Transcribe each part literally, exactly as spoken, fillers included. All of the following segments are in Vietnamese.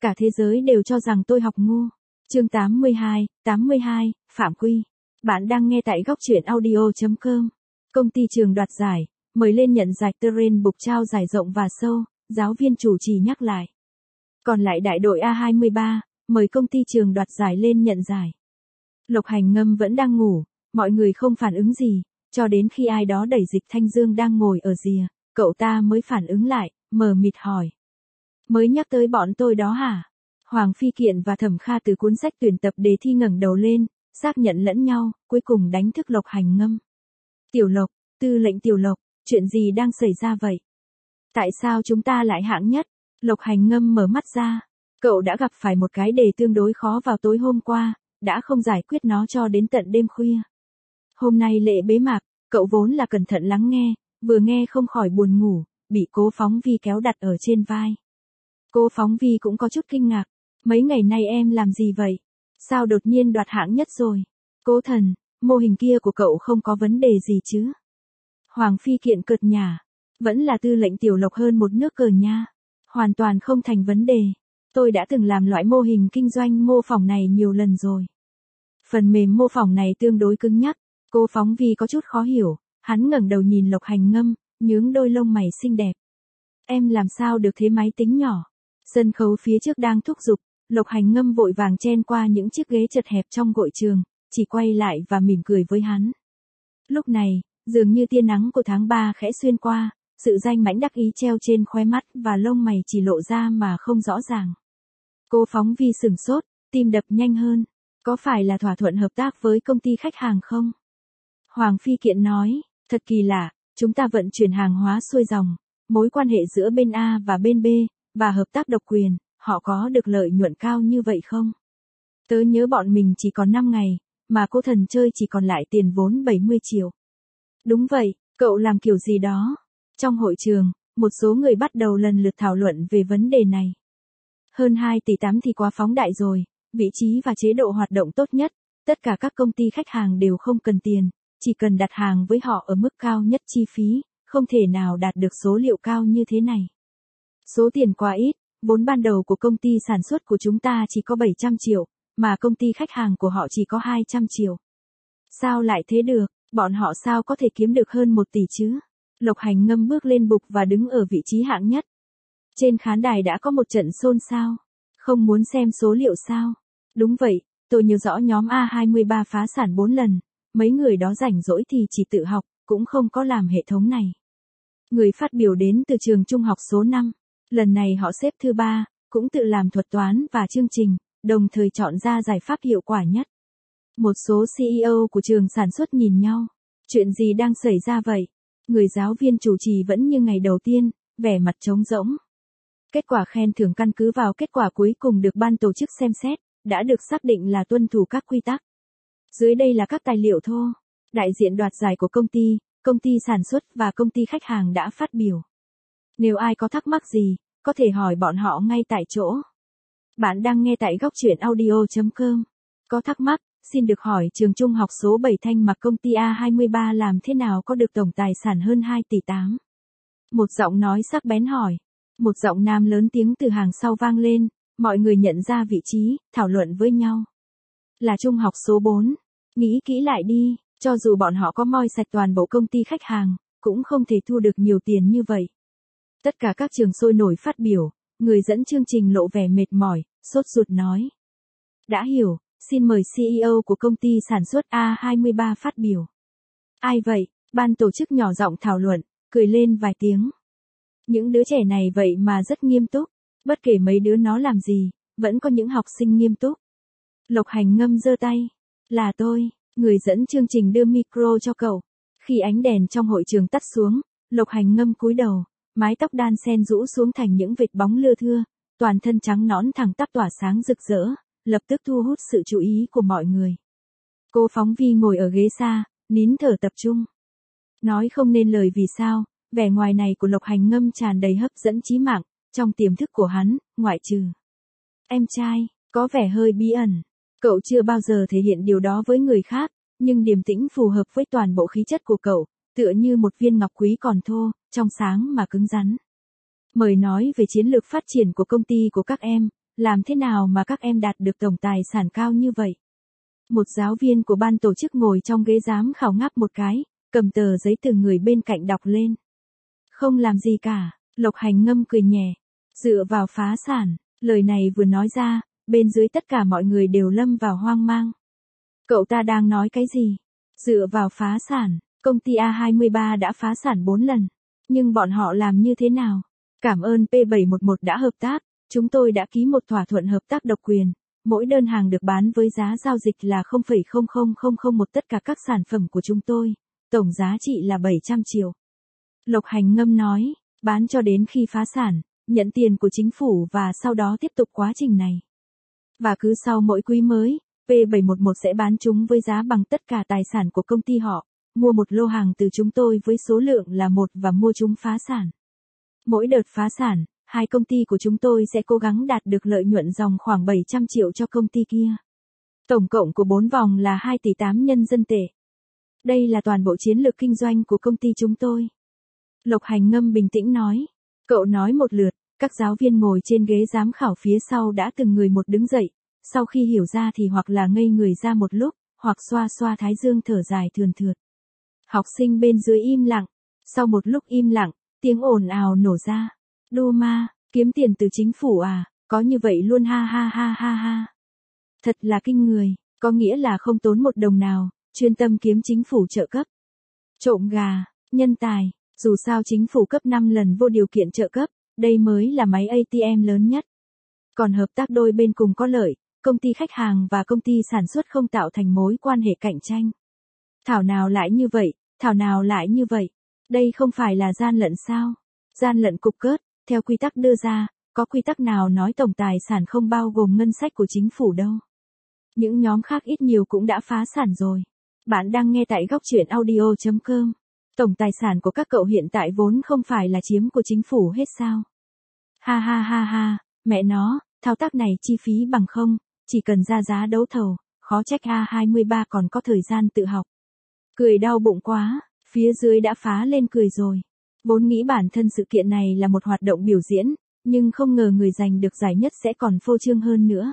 Cả thế giới đều cho rằng tôi học ngu. Chương tám mươi hai, tám mươi hai, Phạm Quy. Bạn đang nghe tại góc truyện audio chấm com. Công ty trường đoạt giải, mời lên nhận giải terrain bục trao giải rộng và sâu, giáo viên chủ trì nhắc lại. Còn lại đại đội A hai mươi ba, mời công ty trường đoạt giải lên nhận giải. Lộc Hành Ngâm vẫn đang ngủ, mọi người không phản ứng gì, cho đến khi ai đó đẩy Dịch Thanh Dương đang ngồi ở rìa, cậu ta mới phản ứng lại, mờ mịt hỏi. Mới nhắc tới bọn tôi đó hả? Hoàng Phi Kiện và Thẩm Kha từ cuốn sách tuyển tập đề thi ngẩng đầu lên, xác nhận lẫn nhau, cuối cùng đánh thức Lộc Hành Ngâm. Tiểu Lộc, tư lệnh Tiểu Lộc, chuyện gì đang xảy ra vậy? Tại sao chúng ta lại hạng nhất? Lộc Hành Ngâm mở mắt ra. Cậu đã gặp phải một cái đề tương đối khó vào tối hôm qua, đã không giải quyết nó cho đến tận đêm khuya. Hôm nay lễ bế mạc, cậu vốn là cẩn thận lắng nghe, vừa nghe không khỏi buồn ngủ, bị Cố Phóng Vi kéo đặt ở trên vai. Cố Phóng Vi cũng có chút kinh ngạc. Mấy ngày nay em làm gì vậy? Sao đột nhiên đoạt hạng nhất rồi? Cố Thần, mô hình kia của cậu không có vấn đề gì chứ? Hoàng Phi Kiện cợt nhả. Vẫn là tư lệnh Tiểu Lộc hơn một nước cờ nha. Hoàn toàn không thành vấn đề. Tôi đã từng làm loại mô hình kinh doanh mô phỏng này nhiều lần rồi. Phần mềm mô phỏng này tương đối cứng nhắc. Cố Phóng Vi có chút khó hiểu. Hắn ngẩng đầu nhìn Lộc Hành Ngâm, nhướng đôi lông mày xinh đẹp. Em làm sao được thế máy tính nhỏ? Sân khấu phía trước đang thúc giục. Lộc Hành Ngâm vội vàng chen qua những chiếc ghế chật hẹp trong hội trường, chỉ quay lại và mỉm cười với hắn. Lúc này, dường như tia nắng của tháng ba khẽ xuyên qua, sự danh mãnh đắc ý treo trên khóe mắt và lông mày chỉ lộ ra mà không rõ ràng. Cố Phóng Vi sửng sốt, tim đập nhanh hơn. Có phải là thỏa thuận hợp tác với công ty khách hàng không? Hoàng Phi Kiện nói, thật kỳ lạ, chúng ta vận chuyển hàng hóa xuôi dòng, mối quan hệ giữa bên A và bên B, và hợp tác độc quyền. Họ có được lợi nhuận cao như vậy không? Tớ nhớ bọn mình chỉ còn năm ngày, mà Cố Thần chơi chỉ còn lại tiền vốn bảy mươi triệu. Đúng vậy, cậu làm kiểu gì đó? Trong hội trường, một số người bắt đầu lần lượt thảo luận về vấn đề này. Hơn hai tỷ tám thì quá phóng đại rồi, vị trí và chế độ hoạt động tốt nhất, tất cả các công ty khách hàng đều không cần tiền, chỉ cần đặt hàng với họ ở mức cao nhất chi phí, không thể nào đạt được số liệu cao như thế này. Số tiền quá ít. Vốn ban đầu của công ty sản xuất của chúng ta chỉ có bảy trăm triệu, mà công ty khách hàng của họ chỉ có hai trăm triệu. Sao lại thế được, bọn họ sao có thể kiếm được hơn một tỷ chứ? Lộc Hành Ngâm bước lên bục và đứng ở vị trí hạng nhất. Trên khán đài đã có một trận xôn xao. Không muốn xem số liệu sao? Đúng vậy, tôi nhớ rõ nhóm A hai mươi ba phá sản bốn lần, mấy người đó rảnh rỗi thì chỉ tự học, cũng không có làm hệ thống này. Người phát biểu đến từ trường trung học số năm. Lần này họ xếp thứ ba, cũng tự làm thuật toán và chương trình, đồng thời chọn ra giải pháp hiệu quả nhất. Một số xê e ô của trường sản xuất nhìn nhau. Chuyện gì đang xảy ra vậy? Người giáo viên chủ trì vẫn như ngày đầu tiên, vẻ mặt trống rỗng. Kết quả khen thưởng căn cứ vào kết quả cuối cùng được ban tổ chức xem xét, đã được xác định là tuân thủ các quy tắc. Dưới đây là các tài liệu thô. Đại diện đoạt giải của công ty, công ty sản xuất và công ty khách hàng đã phát biểu. Nếu ai có thắc mắc gì, có thể hỏi bọn họ ngay tại chỗ. Bạn đang nghe tại góc truyện audio chấm com. Có thắc mắc, xin được hỏi trường trung học số bảy Thanh Mặc công ty A hai mươi ba làm thế nào có được tổng tài sản hơn hai tỷ tám? Một giọng nói sắc bén hỏi. Một giọng nam lớn tiếng từ hàng sau vang lên, mọi người nhận ra vị trí, thảo luận với nhau. Là trung học số bốn. Nghĩ kỹ lại đi, cho dù bọn họ có moi sạch toàn bộ công ty khách hàng, cũng không thể thu được nhiều tiền như vậy. Tất cả các trường sôi nổi phát biểu, người dẫn chương trình lộ vẻ mệt mỏi, sốt ruột nói. Đã hiểu, xin mời xê e ô của công ty sản xuất A hai mươi ba phát biểu. Ai vậy? Ban tổ chức nhỏ giọng thảo luận, cười lên vài tiếng. Những đứa trẻ này vậy mà rất nghiêm túc, bất kể mấy đứa nó làm gì, vẫn có những học sinh nghiêm túc. Lộc Hành Ngâm giơ tay. Là tôi, người dẫn chương trình đưa micro cho cậu. Khi ánh đèn trong hội trường tắt xuống, Lộc Hành Ngâm cúi đầu. Mái tóc đan sen rũ xuống thành những vệt bóng lưa thưa, toàn thân trắng nõn thẳng tắp tỏa sáng rực rỡ, lập tức thu hút sự chú ý của mọi người. Cố Phóng Vi ngồi ở ghế xa, nín thở tập trung. Nói không nên lời vì sao, vẻ ngoài này của Lộc Hành Ngâm tràn đầy hấp dẫn chí mạng, trong tiềm thức của hắn, ngoại trừ. Em trai, có vẻ hơi bí ẩn. Cậu chưa bao giờ thể hiện điều đó với người khác, nhưng điềm tĩnh phù hợp với toàn bộ khí chất của cậu, tựa như một viên ngọc quý còn thô, trong sáng mà cứng rắn. Mời nói về chiến lược phát triển của công ty của các em, làm thế nào mà các em đạt được tổng tài sản cao như vậy? Một giáo viên của ban tổ chức ngồi trong ghế giám khảo ngáp một cái, cầm tờ giấy từ người bên cạnh đọc lên. Không làm gì cả, Lộc Hành Ngâm cười nhẹ. Dựa vào phá sản, lời này vừa nói ra, bên dưới tất cả mọi người đều lâm vào hoang mang. Cậu ta đang nói cái gì? Dựa vào phá sản, công ty A hai mươi ba đã phá sản bốn lần. Nhưng bọn họ làm như thế nào? Cảm ơn P bảy một một đã hợp tác, chúng tôi đã ký một thỏa thuận hợp tác độc quyền. Mỗi đơn hàng được bán với giá giao dịch là không phẩy không không không không một tất cả các sản phẩm của chúng tôi. Tổng giá trị là bảy trăm triệu. Lộc Hành Ngâm nói, bán cho đến khi phá sản, nhận tiền của chính phủ và sau đó tiếp tục quá trình này. Và cứ sau mỗi quý mới, P bảy một một sẽ bán chúng với giá bằng tất cả tài sản của công ty họ, mua một lô hàng từ chúng tôi với số lượng là một và mua chúng phá sản. Mỗi đợt phá sản, hai công ty của chúng tôi sẽ cố gắng đạt được lợi nhuận dòng khoảng bảy trăm triệu cho công ty kia. Tổng cộng của bốn vòng là hai tỷ tám nhân dân tệ. Đây là toàn bộ chiến lược kinh doanh của công ty chúng tôi. Lộc Hành Ngâm bình tĩnh nói. Cậu nói một lượt, các giáo viên ngồi trên ghế giám khảo phía sau đã từng người một đứng dậy, sau khi hiểu ra thì hoặc là ngây người ra một lúc, hoặc xoa xoa thái dương thở dài thườn thượt. Học sinh bên dưới im lặng, sau một lúc im lặng, tiếng ồn ào nổ ra. Đô ma, kiếm tiền từ chính phủ à, có như vậy luôn ha ha ha ha ha. Thật là kinh người, có nghĩa là không tốn một đồng nào, chuyên tâm kiếm chính phủ trợ cấp. Trộm gà, nhân tài, dù sao chính phủ cấp năm lần vô điều kiện trợ cấp, đây mới là máy A T M lớn nhất. Còn hợp tác đôi bên cùng có lợi, công ty khách hàng và công ty sản xuất không tạo thành mối quan hệ cạnh tranh. Thảo nào lại như vậy, thảo nào lại như vậy. Đây không phải là gian lận sao? Gian lận cục cớt, theo quy tắc đưa ra, có quy tắc nào nói tổng tài sản không bao gồm ngân sách của chính phủ đâu. Những nhóm khác ít nhiều cũng đã phá sản rồi. Bạn đang nghe tại góc truyện audio chấm com. Tổng tài sản của các cậu hiện tại vốn không phải là chiếm của chính phủ hết sao? Ha ha ha ha, mẹ nó, thao tác này chi phí bằng không, chỉ cần ra giá đấu thầu, khó trách A hai mươi ba còn có thời gian tự học. Cười đau bụng quá, phía dưới đã phá lên cười rồi. Vốn nghĩ bản thân sự kiện này là một hoạt động biểu diễn, nhưng không ngờ người giành được giải nhất sẽ còn phô trương hơn nữa.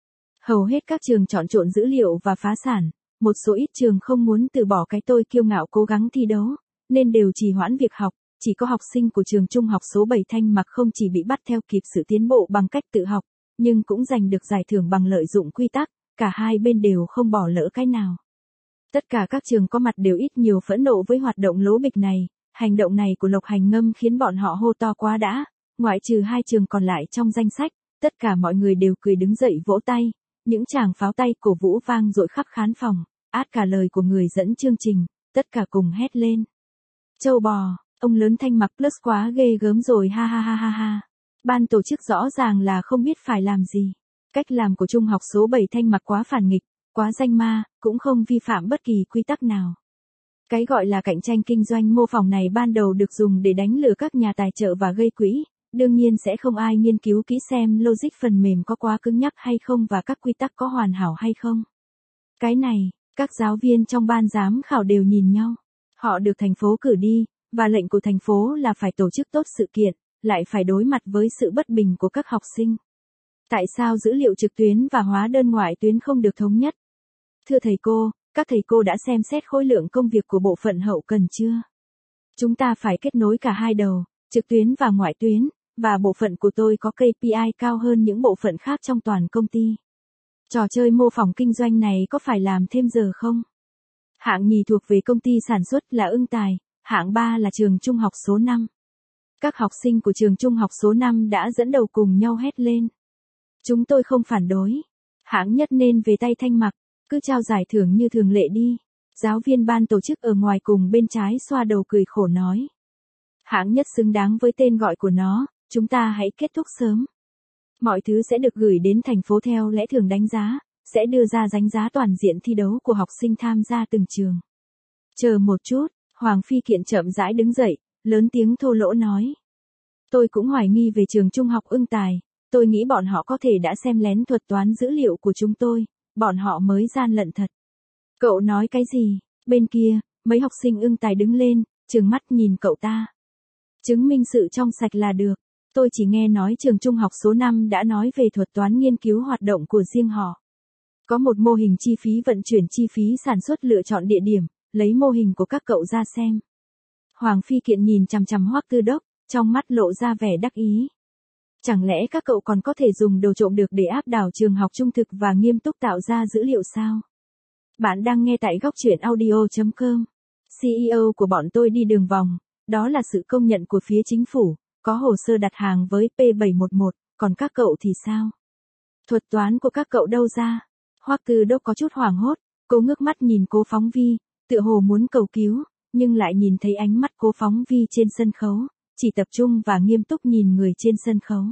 Hầu hết các trường chọn trộn dữ liệu và phá sản, một số ít trường không muốn từ bỏ cái tôi kiêu ngạo cố gắng thi đấu, nên đều trì hoãn việc học, chỉ có học sinh của trường trung học số bảy Thanh Mặc không chỉ bị bắt theo kịp sự tiến bộ bằng cách tự học, nhưng cũng giành được giải thưởng bằng lợi dụng quy tắc, cả hai bên đều không bỏ lỡ cái nào. Tất cả các trường có mặt đều ít nhiều phẫn nộ với hoạt động lố bịch này, hành động này của Lộc Hành Ngâm khiến bọn họ hô to quá đã, ngoại trừ hai trường còn lại trong danh sách, tất cả mọi người đều cười đứng dậy vỗ tay, những tràng pháo tay cổ vũ vang dội khắp khán phòng, át cả lời của người dẫn chương trình, tất cả cùng hét lên. Châu bò, ông lớn Thanh Mặc plus quá ghê gớm rồi ha ha ha ha ha. Ban tổ chức rõ ràng là không biết phải làm gì. Cách làm của trung học số bảy Thanh Mặc quá phản nghịch, quá danh ma, cũng không vi phạm bất kỳ quy tắc nào. Cái gọi là cạnh tranh kinh doanh mô phỏng này ban đầu được dùng để đánh lừa các nhà tài trợ và gây quỹ, đương nhiên sẽ không ai nghiên cứu kỹ xem logic phần mềm có quá cứng nhắc hay không và các quy tắc có hoàn hảo hay không. Cái này, các giáo viên trong ban giám khảo đều nhìn nhau. Họ được thành phố cử đi, và lệnh của thành phố là phải tổ chức tốt sự kiện, lại phải đối mặt với sự bất bình của các học sinh. Tại sao dữ liệu trực tuyến và hóa đơn ngoại tuyến không được thống nhất? Thưa thầy cô, các thầy cô đã xem xét khối lượng công việc của bộ phận hậu cần chưa? Chúng ta phải kết nối cả hai đầu, trực tuyến và ngoại tuyến, và bộ phận của tôi có K P I cao hơn những bộ phận khác trong toàn công ty. Trò chơi mô phỏng kinh doanh này có phải làm thêm giờ không? Hạng nhì thuộc về công ty sản xuất là Ưng Tài, hạng ba là trường trung học số năm. Các học sinh của trường trung học số năm đã dẫn đầu cùng nhau hét lên. Chúng tôi không phản đối. Hạng nhất nên về tay Thanh Mặc, cứ trao giải thưởng như thường lệ đi. Giáo viên ban tổ chức ở ngoài cùng bên trái xoa đầu cười khổ nói. Hạng nhất xứng đáng với tên gọi của nó, chúng ta hãy kết thúc sớm. Mọi thứ sẽ được gửi đến thành phố theo lẽ thường đánh giá, sẽ đưa ra đánh giá toàn diện thi đấu của học sinh tham gia từng trường. Chờ một chút, Hoàng Phi Kiện chậm rãi đứng dậy, lớn tiếng thô lỗ nói. Tôi cũng hoài nghi về trường trung học Ưng Tài, tôi nghĩ bọn họ có thể đã xem lén thuật toán dữ liệu của chúng tôi, bọn họ mới gian lận thật. Cậu nói cái gì? Bên kia, mấy học sinh Ưng Tài đứng lên, trừng mắt nhìn cậu ta. Chứng minh sự trong sạch là được. Tôi chỉ nghe nói trường trung học số năm đã nói về thuật toán nghiên cứu hoạt động của riêng họ. Có một mô hình chi phí vận chuyển chi phí sản xuất lựa chọn địa điểm, lấy mô hình của các cậu ra xem. Hoàng Phi Kiện nhìn chằm chằm Hoắc Tư Đốc, trong mắt lộ ra vẻ đắc ý. Chẳng lẽ các cậu còn có thể dùng đồ trộm được để áp đảo trường học trung thực và nghiêm túc tạo ra dữ liệu sao? Bạn đang nghe tại góc truyện audio chấm com. xê e ô của bọn tôi đi đường vòng, đó là sự công nhận của phía chính phủ, có hồ sơ đặt hàng với P bảy một một, còn các cậu thì sao? Thuật toán của các cậu đâu ra? Hoắc Tư Đốc có chút hoảng hốt, cô ngước mắt nhìn Cố Phóng Vi, tựa hồ muốn cầu cứu, nhưng lại nhìn thấy ánh mắt Cố Phóng Vi trên sân khấu, chỉ tập trung và nghiêm túc nhìn người trên sân khấu.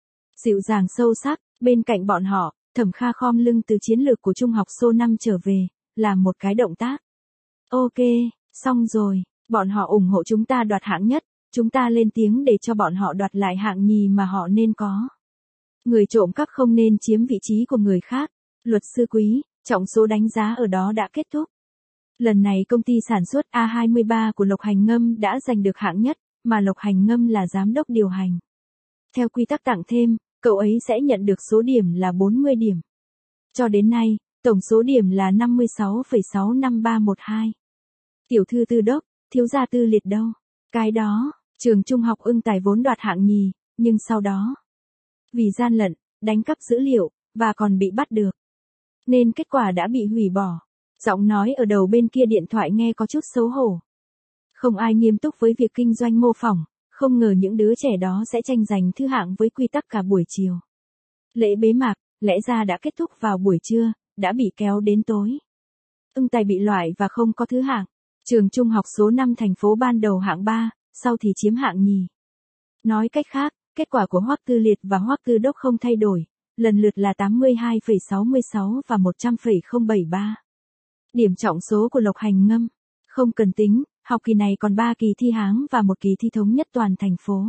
Dịu dàng sâu sắc, bên cạnh bọn họ, Thẩm Kha khom lưng từ chiến lược của trung học số năm trở về, làm một cái động tác. Ok, xong rồi, bọn họ ủng hộ chúng ta đoạt hạng nhất, chúng ta lên tiếng để cho bọn họ đoạt lại hạng nhì mà họ nên có. Người trộm cắp không nên chiếm vị trí của người khác. Luật sư Quý, trọng số đánh giá ở đó đã kết thúc. Lần này công ty sản xuất A hai mươi ba của Lộc Hành Ngâm đã giành được hạng nhất, mà Lộc Hành Ngâm là giám đốc điều hành. Theo quy tắc tặng thêm, cậu ấy sẽ nhận được số điểm là bốn mươi điểm. Cho đến nay, tổng số điểm là năm mươi sáu phẩy sáu năm ba một hai. Tiểu thư Tư Đốc, thiếu gia Tư Liệt đâu? Cái đó, trường trung học Ưng Tài vốn đoạt hạng nhì, nhưng sau đó, vì gian lận, đánh cắp dữ liệu, và còn bị bắt được, nên kết quả đã bị hủy bỏ. Giọng nói ở đầu bên kia điện thoại nghe có chút xấu hổ. Không ai nghiêm túc với việc kinh doanh mô phỏng, không ngờ những đứa trẻ đó sẽ tranh giành thứ hạng với quy tắc cả buổi chiều. Lễ bế mạc, lẽ ra đã kết thúc vào buổi trưa, đã bị kéo đến tối. Ưng Tài bị loại và không có thứ hạng. Trường trung học số năm thành phố ban đầu hạng ba, sau thì chiếm hạng nhì. Nói cách khác, kết quả của Hoắc Tư Liệt và Hoắc Tư Đốc không thay đổi, lần lượt là tám mươi hai phẩy sáu mươi sáu và một trăm phẩy không bảy ba. Điểm trọng số của Lộc Hành Ngâm. Không cần tính, học kỳ này còn ba kỳ thi háng và một kỳ thi thống nhất toàn thành phố.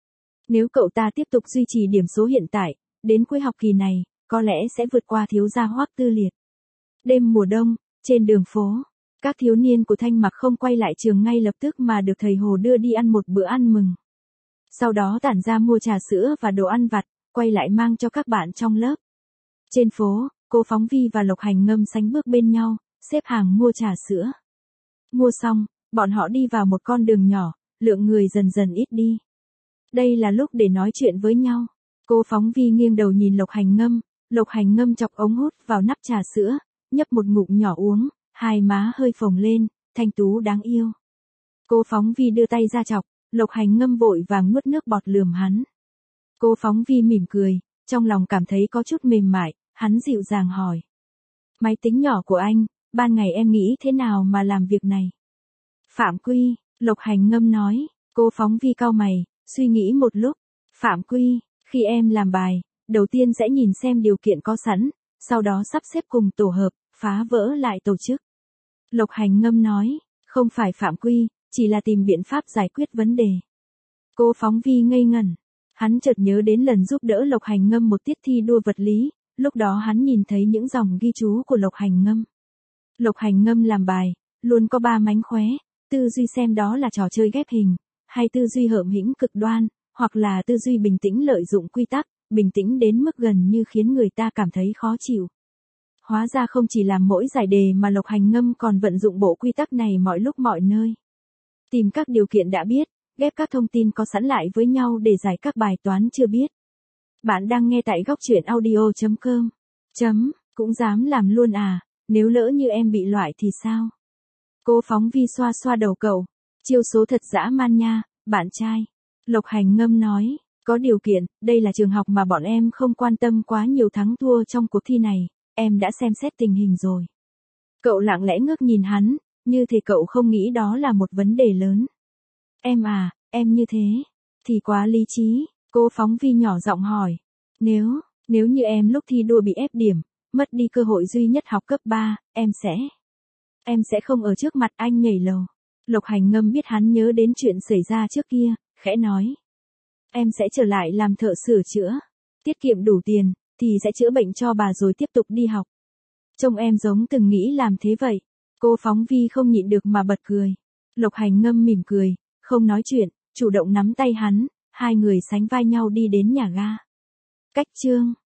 Nếu cậu ta tiếp tục duy trì điểm số hiện tại, đến cuối học kỳ này, có lẽ sẽ vượt qua thiếu gia Hoắc Tư Liệt. Đêm mùa đông, trên đường phố, các thiếu niên của Thanh Mặc không quay lại trường ngay lập tức mà được thầy Hồ đưa đi ăn một bữa ăn mừng. Sau đó tản ra mua trà sữa và đồ ăn vặt, quay lại mang cho các bạn trong lớp. Trên phố, Cố Phóng Vi và Lộc Hành Ngâm sánh bước bên nhau, xếp hàng mua trà sữa. Mua xong, bọn họ đi vào một con đường nhỏ, lượng người dần dần ít đi. Đây là lúc để nói chuyện với nhau. Cố Phóng Vi nghiêng đầu nhìn Lộc Hành Ngâm, Lộc Hành Ngâm chọc ống hút vào nắp trà sữa, nhấp một ngụm nhỏ uống, hai má hơi phồng lên, thanh tú đáng yêu. Cố Phóng Vi đưa tay ra chọc, Lộc Hành Ngâm vội vàng nuốt nước bọt lườm hắn. Cố Phóng Vi mỉm cười, trong lòng cảm thấy có chút mềm mại, hắn dịu dàng hỏi. Máy tính nhỏ của anh, ban ngày em nghĩ thế nào mà làm việc này? Phạm quy, Lộc Hành Ngâm nói. Cố Phóng Vi cau mày, suy nghĩ một lúc. Phạm quy, khi em làm bài, đầu tiên sẽ nhìn xem điều kiện có sẵn, sau đó sắp xếp cùng tổ hợp, phá vỡ lại tổ chức. Lộc Hành Ngâm nói, không phải phạm quy, chỉ là tìm biện pháp giải quyết vấn đề. Cố Phóng Vi ngây ngẩn. Hắn chợt nhớ đến lần giúp đỡ Lộc Hành Ngâm một tiết thi đua vật lý, lúc đó hắn nhìn thấy những dòng ghi chú của Lộc Hành Ngâm. Lộc Hành Ngâm làm bài, luôn có ba mánh khóe, tư duy xem đó là trò chơi ghép hình, hay tư duy hợm hĩnh cực đoan, hoặc là tư duy bình tĩnh lợi dụng quy tắc, bình tĩnh đến mức gần như khiến người ta cảm thấy khó chịu. Hóa ra không chỉ làm mỗi giải đề mà Lộc Hành Ngâm còn vận dụng bộ quy tắc này mọi lúc mọi nơi. Tìm các điều kiện đã biết, ghép các thông tin có sẵn lại với nhau để giải các bài toán chưa biết. Bạn đang nghe tại góc truyện audio chấm com. Chấm, cũng dám làm luôn à, nếu lỡ như em bị loại thì sao? Cố Phóng Vi xoa xoa đầu cậu, chiêu số thật dã man nha, bạn trai. Lộc Hành Ngâm nói, có điều kiện, đây là trường học mà bọn em không quan tâm quá nhiều thắng thua trong cuộc thi này, em đã xem xét tình hình rồi. Cậu lặng lẽ ngước nhìn hắn, như thể cậu không nghĩ đó là một vấn đề lớn. Em à, em như thế, thì quá lý trí. Cố Phóng Vi nhỏ giọng hỏi, nếu, nếu như em lúc thi đua bị ép điểm, mất đi cơ hội duy nhất học cấp ba, em sẽ, em sẽ không ở trước mặt anh nhảy lầu. Lộc Hành Ngâm biết hắn nhớ đến chuyện xảy ra trước kia, khẽ nói, em sẽ trở lại làm thợ sửa chữa, tiết kiệm đủ tiền, thì sẽ chữa bệnh cho bà rồi tiếp tục đi học. Trông em giống từng nghĩ làm thế vậy. Cố Phóng Vi không nhịn được mà bật cười. Lộc Hành Ngâm mỉm cười, không nói chuyện, chủ động nắm tay hắn, hai người sánh vai nhau đi đến nhà ga. Cách chương